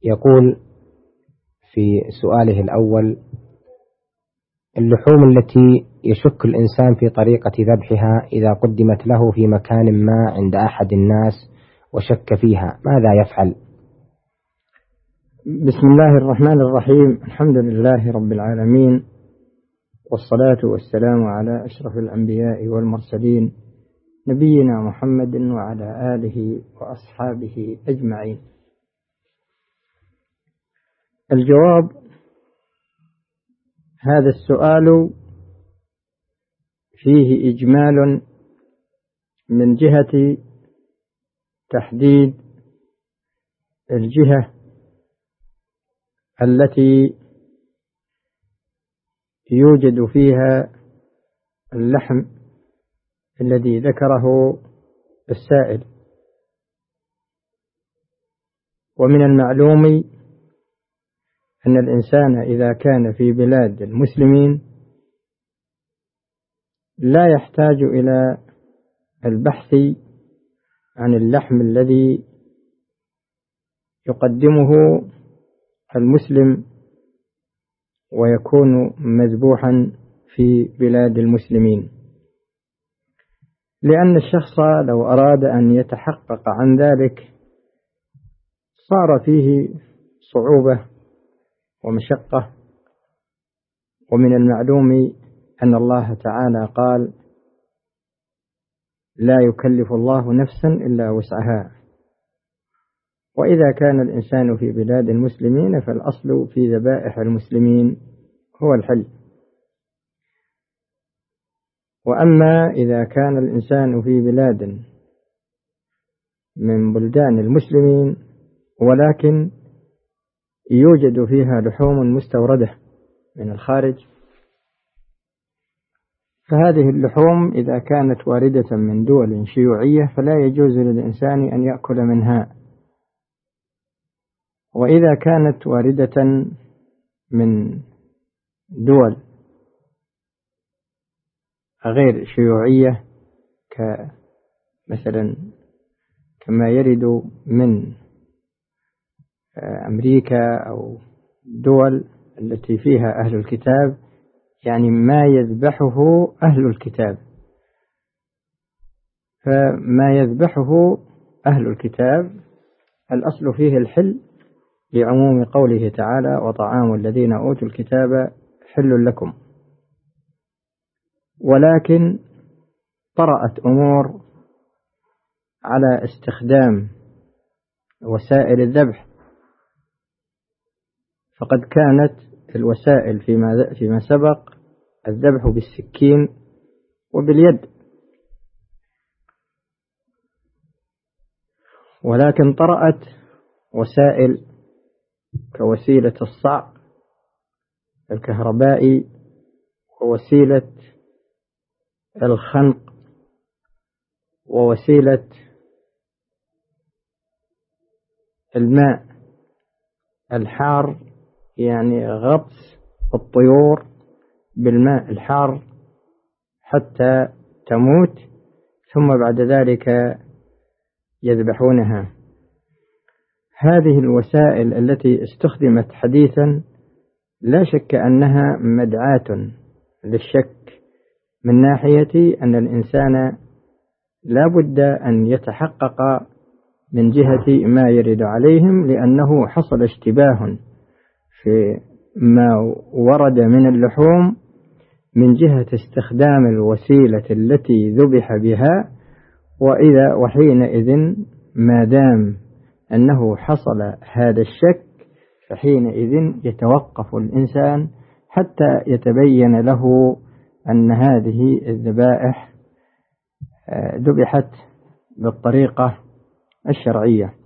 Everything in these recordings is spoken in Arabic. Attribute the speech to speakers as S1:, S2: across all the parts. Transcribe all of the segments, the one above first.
S1: يقول في سؤاله الأول: اللحوم التي يشك الإنسان في طريقة ذبحها إذا قدمت له في مكان ما عند أحد الناس وشك فيها، ماذا يفعل؟
S2: بسم الله الرحمن الرحيم. الحمد لله رب العالمين، والصلاة والسلام على أشرف الأنبياء والمرسلين، نبينا محمد وعلى آله وأصحابه أجمعين. الجواب: هذا السؤال فيه إجمال من جهة تحديد الجهة التي يوجد فيها اللحم الذي ذكره السائل. ومن المعلوم أن الإنسان إذا كان في بلاد المسلمين لا يحتاج إلى البحث عن اللحم الذي يقدمه المسلم ويكون مذبوحا في بلاد المسلمين، لأن الشخص لو أراد أن يتحقق عن ذلك صار فيه صعوبة ومشقة. ومن المعلوم أن الله تعالى قال: لا يكلف الله نفسا إلا وسعها. وإذا كان الإنسان في بلاد المسلمين فالأصل في ذبائح المسلمين هو الحل. وأما إذا كان الإنسان في بلاد من بلدان المسلمين ولكن يوجد فيها لحوم مستوردة من الخارج، فهذه اللحوم إذا كانت واردة من دول شيوعية فلا يجوز للإنسان أن يأكل منها. وإذا كانت واردة من دول غير شيوعية مثلا كما يرد من أمريكا أو دول التي فيها أهل الكتاب، يعني ما يذبحه أهل الكتاب، فما يذبحه أهل الكتاب الأصل فيه الحل لعموم قوله تعالى: وطعام الذين أوتوا الكتاب حل لكم. ولكن طرأت أمور على استخدام وسائل الذبح، فقد كانت الوسائل فيما سبق الذبح بالسكين وباليد، ولكن طرأت وسائل كوسيلة الصعق الكهربائي ووسيلة الخنق ووسيلة الماء الحار، يعني غطس الطيور بالماء الحار حتى تموت ثم بعد ذلك يذبحونها. هذه الوسائل التي استخدمت حديثا لا شك أنها مدعاة للشك، من ناحية أن الإنسان لا بد أن يتحقق من جهة ما يرد عليهم، لأنه حصل اشتباه في ما ورد من اللحوم من جهة استخدام الوسيلة التي ذبح بها. وحينئذ ما دام أنه حصل هذا الشك فحينئذ يتوقف الإنسان حتى يتبين له أن هذه الذبائح ذبحت بالطريقة الشرعية.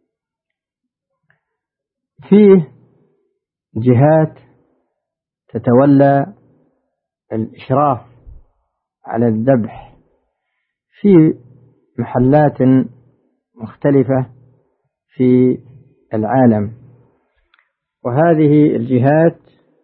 S2: فيه جهات تتولى الإشراف على الذبح في محلات مختلفة في العالم، وهذه الجهات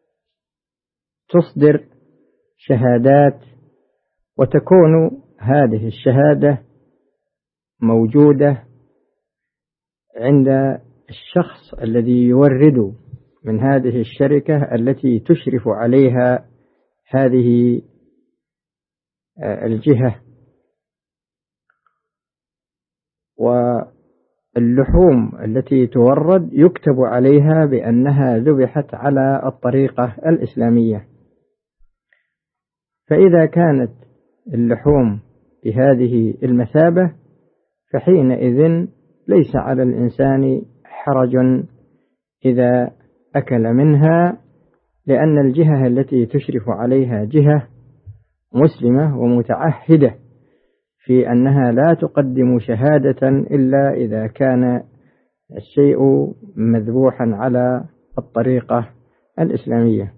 S2: تصدر شهادات، وتكون هذه الشهادة موجودة عند الشخص الذي يورد من هذه الشركة التي تشرف عليها هذه الجهة. واللحوم التي تورد يكتب عليها بأنها ذبحت على الطريقة الإسلامية. فإذا كانت اللحوم بهذه المثابة فحينئذ ليس على الإنسان حرج إذا أكل منها، لأن الجهة التي تشرف عليها جهة مسلمة ومتعهدة في أنها لا تقدم شهادة إلا إذا كان الشيء مذبوحا على الطريقة الإسلامية.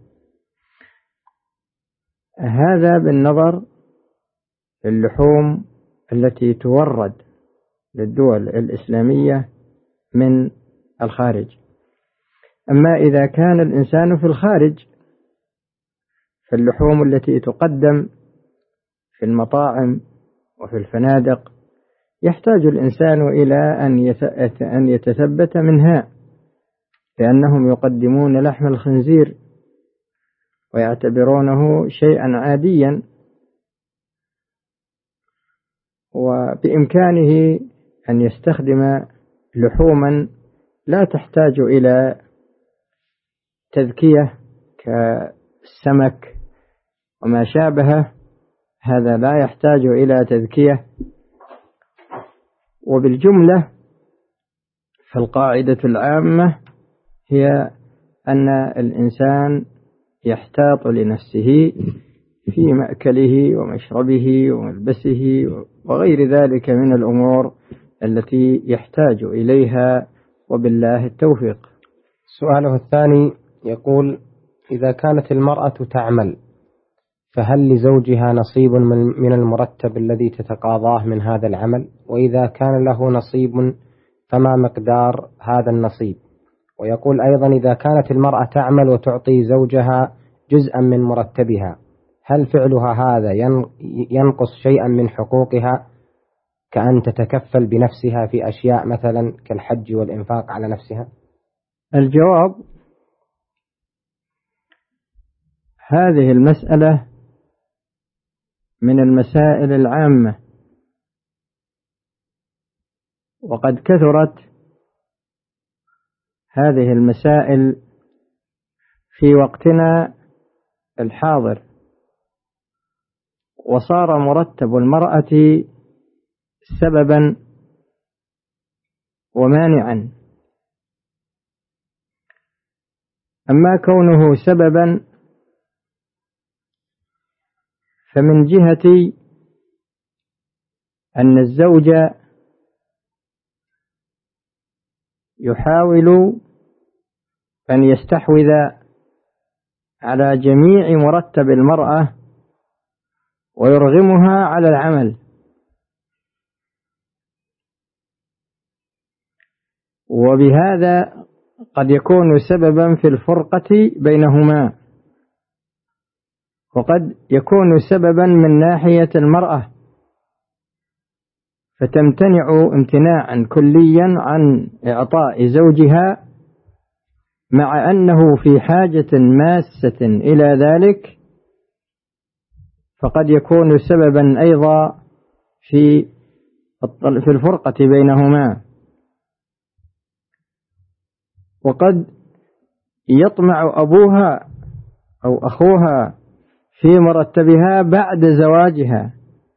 S2: هذا بالنظر للحوم التي تورد للدول الإسلامية من الخارج. أما إذا كان الإنسان في الخارج فاللحوم التي تقدم في المطاعم وفي الفنادق يحتاج الإنسان إلى أن يتثبت منها، لأنهم يقدمون لحم الخنزير ويعتبرونه شيئا عاديا، وبإمكانه أن يستخدم لحوما لا تحتاج إلى تذكية كالسمك وما شابهه، هذا لا يحتاج إلى تذكية. وبالجملة فالقاعدة العامة هي أن الإنسان يحتاط لنفسه في مأكله ومشربه وملبسه وغير ذلك من الأمور التي يحتاج إليها، وبالله التوفيق.
S1: سؤاله الثاني يقول: إذا كانت المرأة تعمل فهل لزوجها نصيب من المرتب الذي تتقاضاه من هذا العمل؟ وإذا كان له نصيب فما مقدار هذا النصيب؟ ويقول أيضا: إذا كانت المرأة تعمل وتعطي زوجها جزءا من مرتبها، هل فعلها هذا ينقص شيئا من حقوقها، كأن تتكفل بنفسها في أشياء مثلا كالحج والإنفاق على نفسها؟
S2: الجواب: هذه المسألة من المسائل العامة، وقد كثرت هذه المسائل في وقتنا الحاضر، وصار مرتب المرأة سببا ومانعا. أما كونه سببا فمن جهة أن الزوج يحاول أن يستحوذ على جميع مرتب المرأة ويرغمها على العمل، وبهذا قد يكون سببا في الفرقة بينهما، وقد يكون سببا من ناحية المرأة فتمتنع امتناعا كليا عن إعطاء زوجها، مع أنه في حاجة ماسة إلى ذلك، فقد يكون سببا أيضا في الفرقة بينهما. وقد يطمع أبوها أو أخوها في مرتبها بعد زواجها،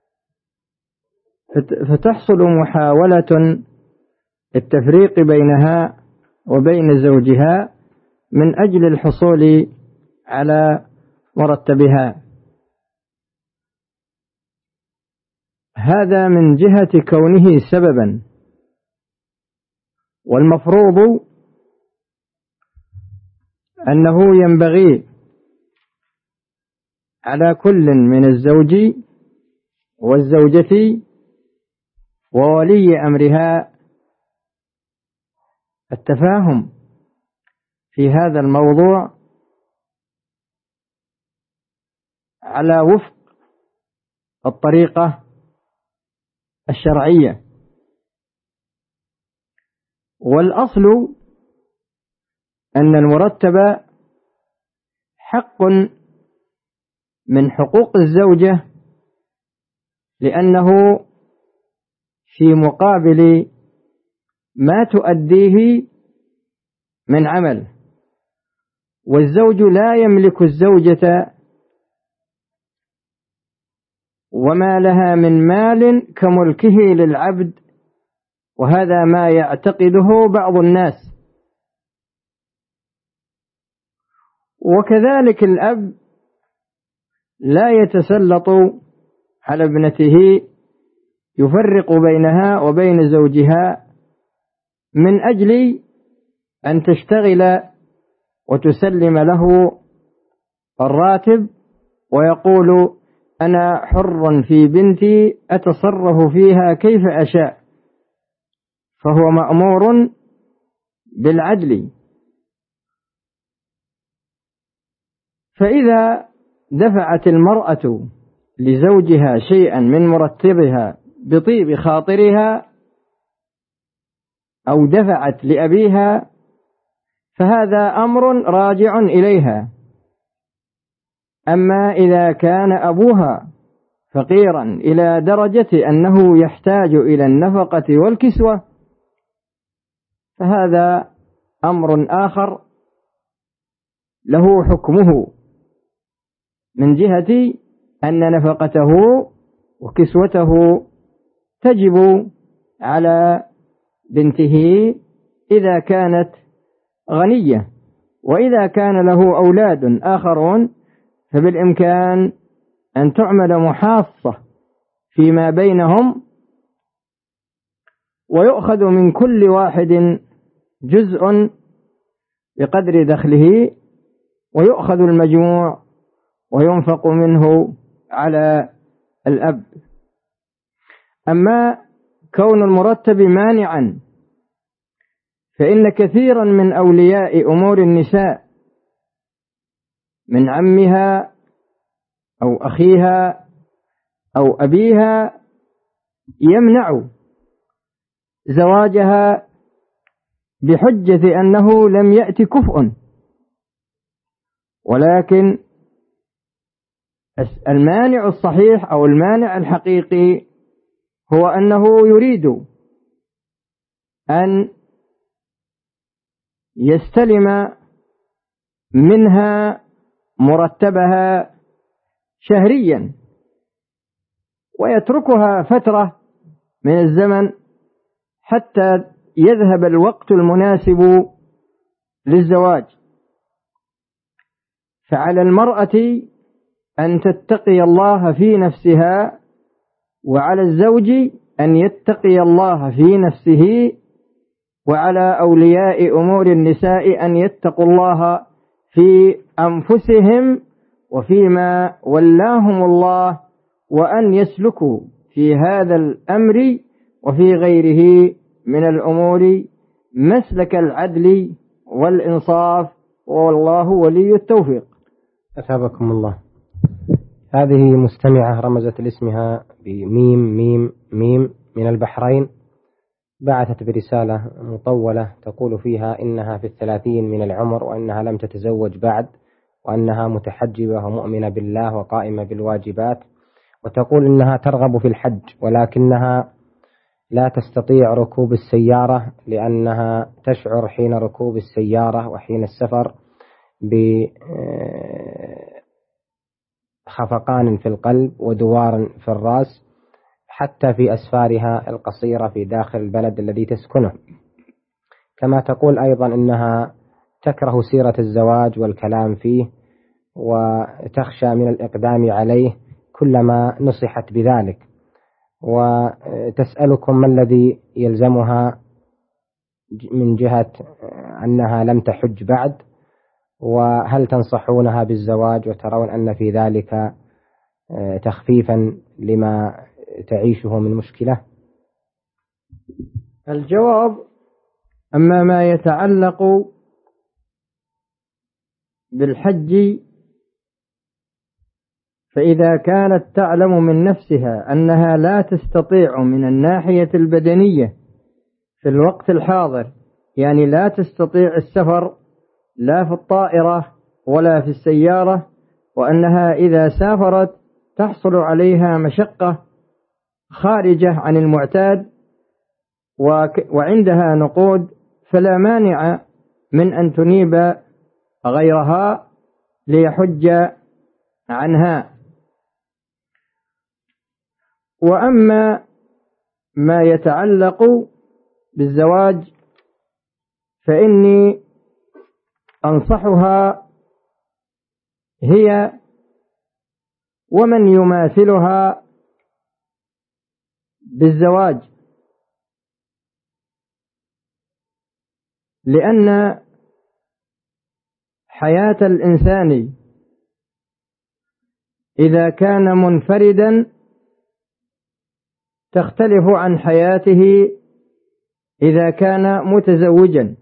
S2: فتحصل محاولة التفريق بينها وبين زوجها من أجل الحصول على مرتبها. هذا من جهة كونه سببا. والمفروض أنه ينبغي على كل من الزوج والزوجة وولي أمرها التفاهم في هذا الموضوع على وفق الطريقة الشرعية. والأصل أن المرتب حق من حقوق الزوجة، لأنه في مقابل ما تؤديه من عمل، والزوج لا يملك الزوجة وما لها من مال كملكه للعبد، وهذا ما يعتقده بعض الناس. وكذلك الأب لا يتسلط على ابنته يفرق بينها وبين زوجها من أجل أن تشتغل وتسلم له الراتب، ويقول أنا حر في بنتي أتصرف فيها كيف أشاء، فهو مأمور بالعدل. فإذا دفعت المرأة لزوجها شيئا من مرتبها بطيب خاطرها أو دفعت لأبيها فهذا أمر راجع إليها. أما إذا كان أبوها فقيرا إلى درجة أنه يحتاج إلى النفقة والكسوة فهذا أمر آخر له حكمه، من جهة أن نفقته وكسوته تجب على بنته إذا كانت غنية. وإذا كان له أولاد آخرون فبالإمكان أن تعمل محاصة فيما بينهم، ويؤخذ من كل واحد جزء بقدر دخله، ويؤخذ المجموع وينفق منه على الأب. أما كون المرتب مانعا فإن كثيرا من أولياء أمور النساء من عمها أو أخيها أو أبيها يمنع زواجها بحجة أنه لم يأتي كفء، ولكن المانع الصحيح أو المانع الحقيقي هو أنه يريد أن يستلم منها مرتبها شهريا ويتركها فترة من الزمن حتى يذهب الوقت المناسب للزواج. فعلى المرأة أن تتقي الله في نفسها، وعلى الزوج أن يتقي الله في نفسه، وعلى أولياء أمور النساء أن يتقوا الله في أنفسهم وفيما ولاهم الله، وأن يسلكوا في هذا الأمر وفي غيره من الأمور مسلك العدل والإنصاف، والله ولي التوفيق.
S1: أثابكم الله. هذه مستمعة رمزت لاسمها بميم ميم ميم من البحرين، بعثت برسالة مطولة تقول فيها إنها في 30 من العمر، وأنها لم تتزوج بعد، وأنها متحجبة ومؤمنة بالله وقائمة بالواجبات، وتقول إنها ترغب في الحج ولكنها لا تستطيع ركوب السيارة لأنها تشعر حين ركوب السيارة وحين السفر بخفقان في القلب ودوار في الرأس، حتى في أسفارها القصيرة في داخل البلد الذي تسكنه. كما تقول أيضا إنها تكره سيرة الزواج والكلام فيه، وتخشى من الإقدام عليه كلما نصحت بذلك، وتسألكم ما الذي يلزمها من جهة أنها لم تحج بعد، وهل تنصحونها بالزواج وترون أن في ذلك تخفيفا لما تعيشه من مشكلة؟
S2: الجواب: أما ما يتعلق بالحج فإذا كانت تعلم من نفسها أنها لا تستطيع من الناحية البدنية في الوقت الحاضر، يعني لا تستطيع السفر لا في الطائرة ولا في السيارة، وأنها إذا سافرت تحصل عليها مشقة خارجة عن المعتاد وعندها نقود، فلا مانع من أن تنيب غيرها ليحج عنها. وأما ما يتعلق بالزواج فإني أنصحها هي ومن يماثلها بالزواج، لأن حياة الإنسان إذا كان منفردا تختلف عن حياته إذا كان متزوجا.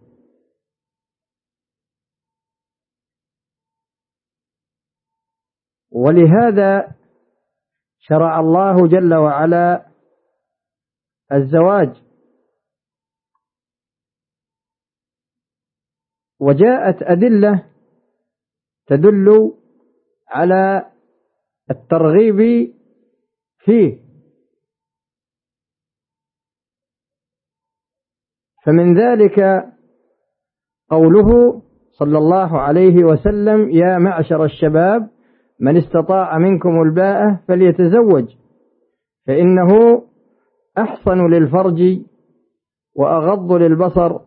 S2: ولهذا شرع الله جل وعلا الزواج، وجاءت أدلة تدل على الترغيب فيه، فمن ذلك قوله صلى الله عليه وسلم: يا معشر الشباب من استطاع منكم الباءة فليتزوج فإنه أحصن للفرج وأغض للبصر،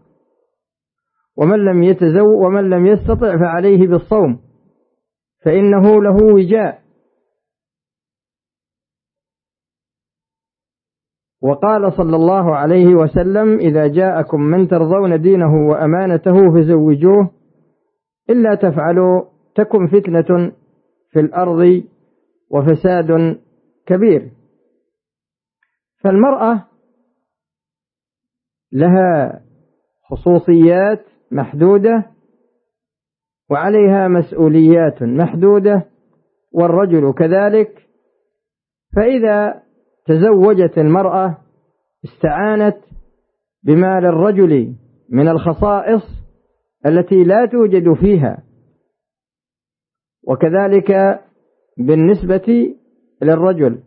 S2: ومن لم يستطع فعليه بالصوم فإنه له وجاء. وقال صلى الله عليه وسلم: إذا جاءكم من ترضون دينه وأمانته فزوجوه، إلا تفعلوا تكن فتنة في الأرض وفساد كبير. فالمرأة لها خصوصيات محدودة وعليها مسؤوليات محدودة، والرجل كذلك. فإذا تزوجت المرأة استعانت بما للرجل من الخصائص التي لا توجد فيها، وكذلك بالنسبة للرجل.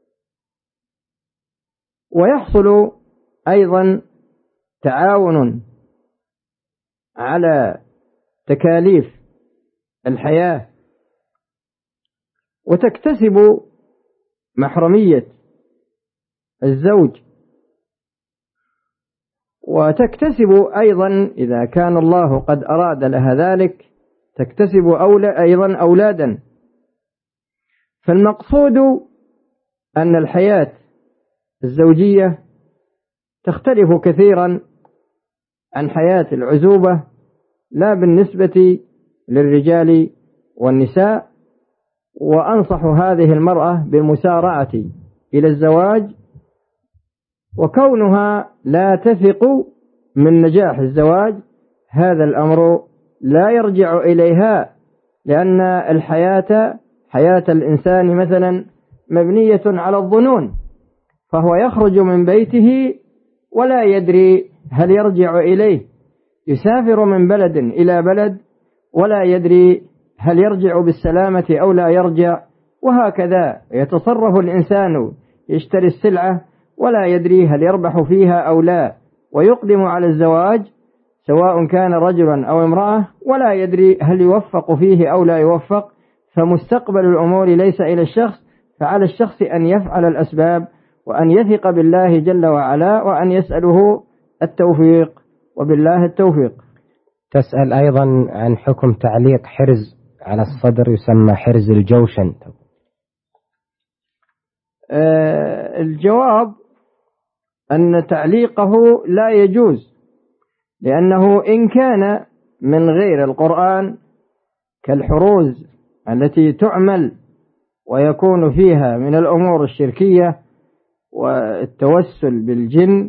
S2: ويحصل أيضا تعاون على تكاليف الحياة، وتكتسب محرمية الزوج، وتكتسب أيضا إذا كان الله قد أراد لها ذلك تكتسب أيضا أولادا. فالمقصود أن الحياة الزوجية تختلف كثيرا عن حياة العزوبة، لا بالنسبة للرجال والنساء. وأنصح هذه المرأة بالمسارعة إلى الزواج، وكونها لا تثق من نجاح الزواج هذا الأمر لا يرجع إليها، لأن حياة الإنسان مثلا مبنية على الظنون، فهو يخرج من بيته ولا يدري هل يرجع إليه، يسافر من بلد إلى بلد ولا يدري هل يرجع بالسلامة أو لا يرجع، وهكذا يتصرف الإنسان، يشتري السلعة ولا يدري هل يربح فيها أو لا، ويقدم على الزواج سواء كان رجلا أو امرأة ولا يدري هل يوفق فيه أو لا يوفق. فمستقبل الأمور ليس إلى الشخص، فعلى الشخص أن يفعل الأسباب وأن يثق بالله جل وعلا وأن يسأله التوفيق، وبالله التوفيق.
S1: تسأل أيضا عن حكم تعليق حرز على الصدر يسمى حرز الجوشن.
S2: الجواب أن تعليقه لا يجوز، لأنه إن كان من غير القرآن كالحروز التي تعمل ويكون فيها من الأمور الشركية والتوسل بالجن،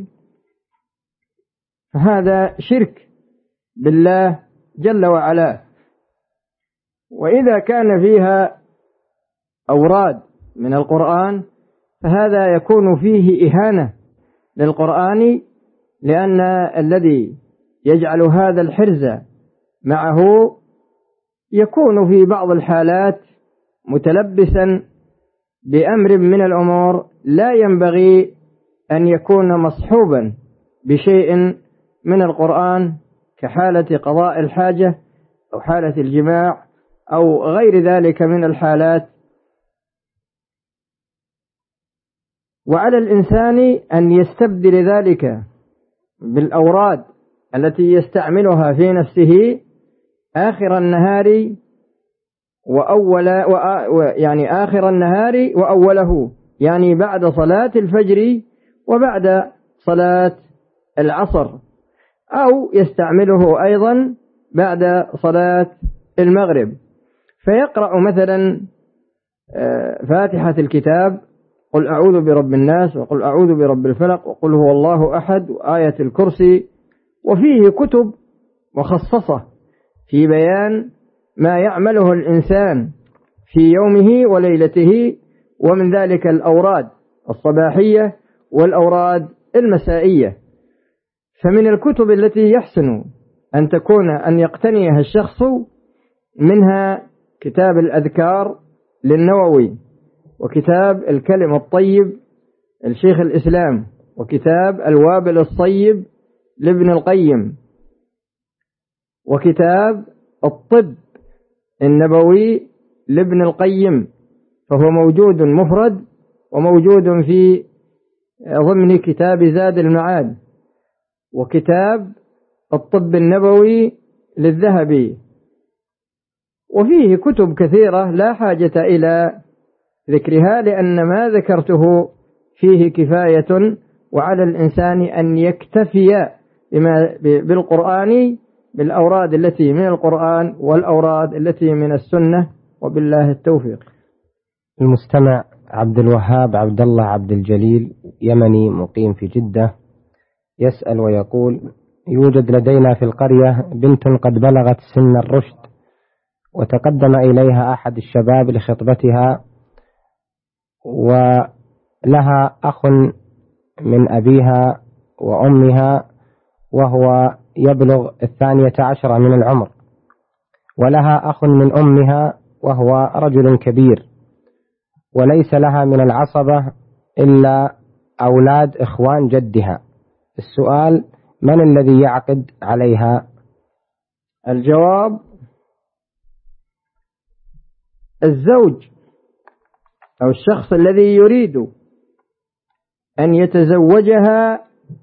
S2: فهذا شرك بالله جل وعلا. وإذا كان فيها أوراد من القرآن فهذا يكون فيه إهانة للقرآن، لأن الذي يجعل هذا الحرز معه يكون في بعض الحالات متلبسا بأمر من الأمور لا ينبغي أن يكون مصحوبا بشيء من القرآن، كحالة قضاء الحاجة أو حالة الجماع أو غير ذلك من الحالات. وعلى الإنسان أن يستبدل ذلك بالأوراد التي يستعملها في نفسه آخر النهار آخر النهار وأوله، يعني بعد صلاة الفجر وبعد صلاة العصر، أو يستعمله أيضا بعد صلاة المغرب، فيقرأ مثلا فاتحة الكتاب، قل أعوذ برب الناس، وقل أعوذ برب الفلق، وقل هو الله أحد، وآية الكرسي. وفيه كتب مخصصة في بيان ما يعمله الإنسان في يومه وليلته، ومن ذلك الأوراد الصباحية والأوراد المسائية. فمن الكتب التي يحسن أن يقتنيها الشخص منها كتاب الأذكار للنووي، وكتاب الكلم الطيب الشيخ الإسلام، وكتاب الوابل الصيب لابن القيم، وكتاب الطب النبوي لابن القيم، فهو موجود مفرد وموجود في ضمن كتاب زاد المعاد، وكتاب الطب النبوي للذهبي. وفيه كتب كثيرة لا حاجة إلى ذكرها، لأن ما ذكرته فيه كفاية، وعلى الإنسان أن يكتفي بالقرآن، بالأوراد التي من القرآن والأوراد التي من السنة، وبالله التوفيق.
S1: المستمع عبد الوهاب عبد الله عبد الجليل، يمني مقيم في جدة، يسأل ويقول: يوجد لدينا في القرية بنت قد بلغت سن الرشد، وتقدم إليها أحد الشباب لخطبتها، ولها أخ من أبيها وأمها وهو يبلغ 12 من العمر، ولها أخ من أمها وهو رجل كبير، وليس لها من العصبة إلا أولاد إخوان جدها. السؤال: من الذي يعقد عليها؟
S2: الجواب: الزوج أو الشخص الذي يريد أن يتزوجها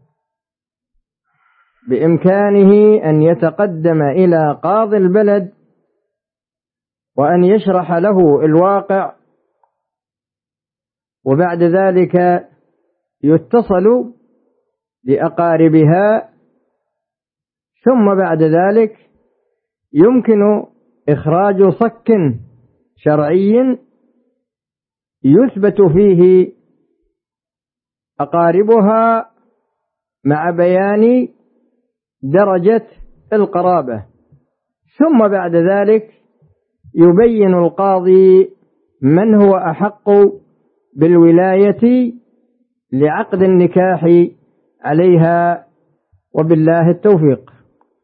S2: بإمكانه أن يتقدم إلى قاضي البلد وأن يشرح له الواقع، وبعد ذلك يتصل بأقاربها، ثم بعد ذلك يمكن إخراج صك شرعي يثبت فيه أقاربها مع بيان درجة القرابة، ثم بعد ذلك يبين القاضي من هو أحق بالولاية لعقد النكاح عليها، وبالله التوفيق.